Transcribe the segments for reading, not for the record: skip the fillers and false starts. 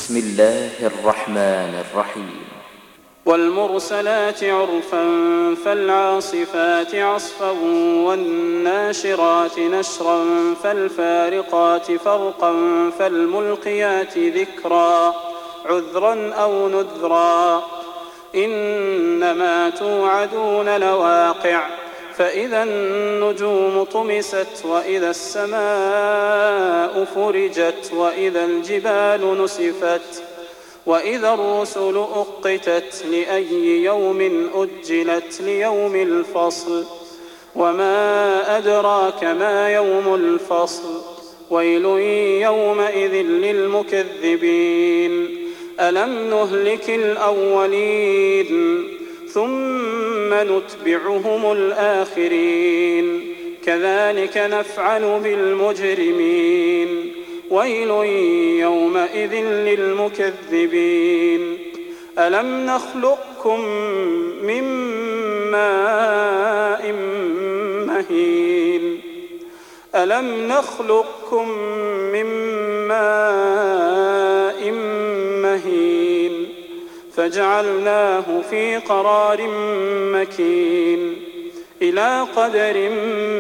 بسم الله الرحمن الرحيم والمرسلات عرفا فالعاصفات عصفا والناشرات نشرا فالفارقات فرقا فالملقيات ذكرا عذرا أو نذرا إنما توعدون لواقع فإذا النجوم طمست وإذا السماء فرجت وإذا الجبال نسفت وإذا الرسل أقتت لأي يوم أجلت ليوم الفصل وما أدراك ما يوم الفصل ويل يومئذ للمكذبين ألم نهلك الأولين ثم نتبعهم الآخرين كذلك نفعل بالمجرمين ويل يومئذ للمكذبين ألم نخلقكم من ماء مهين ألم نخلقكم من ماء مهين فجعلناه في قرار مكين إلى قدر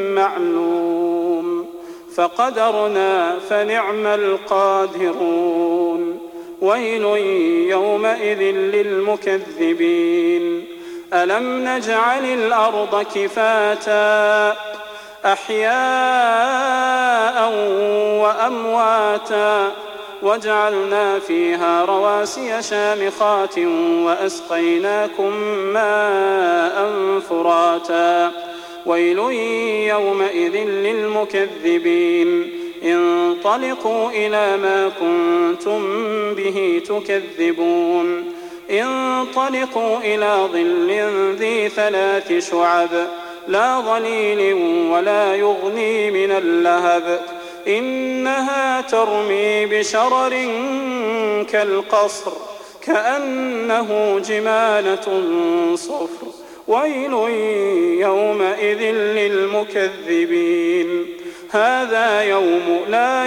معلوم فقدرنا فنعم القادرون ويل يومئذ للمكذبين ألم نجعل الأرض كفاتا أحياء وأمواتا وجعلنا فيها رواسي شامخات وأسقيناكم ماء فراتا ويل يومئذ للمكذبين انطلقوا إلى ما كنتم به تكذبون انطلقوا إلى ظل ذي 3 شعب لا ظليل ولا يغني من اللهب إنها ترمي بشرر كالقصر كأنه جمالة صفر ويل يومئذ للمكذبين هذا يوم لا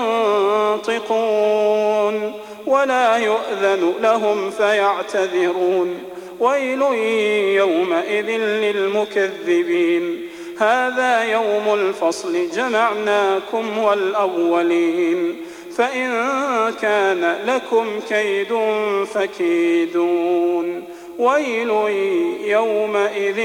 ينطقون ولا يؤذن لهم فيعتذرون ويل يومئذ للمكذبين هذا يوم الفصل جمعناكم والأولين فإن كان لكم كيد فكيدون ويل يومئذ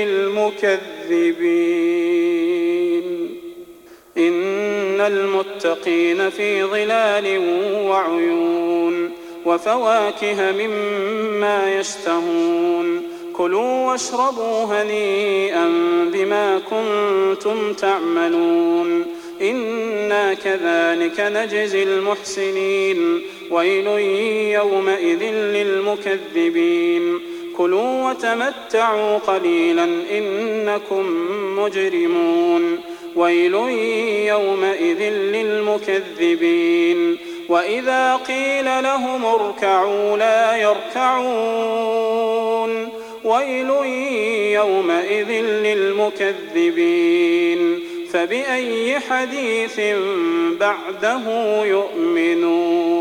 للمكذبين إن المتقين في ظلال وعيون وفواكه مما يشتهون كلوا واشربوا هنيئا بما كنتم تعملون إنا كذلك نجزي المحسنين ويل يومئذ للمكذبين كلوا وتمتعوا قليلا إنكم مجرمون ويل يومئذ للمكذبين وإذا قيل لهم اركعوا لا يركعون ويل يومئذ للمكذبين فبأي حديث بعده يؤمنون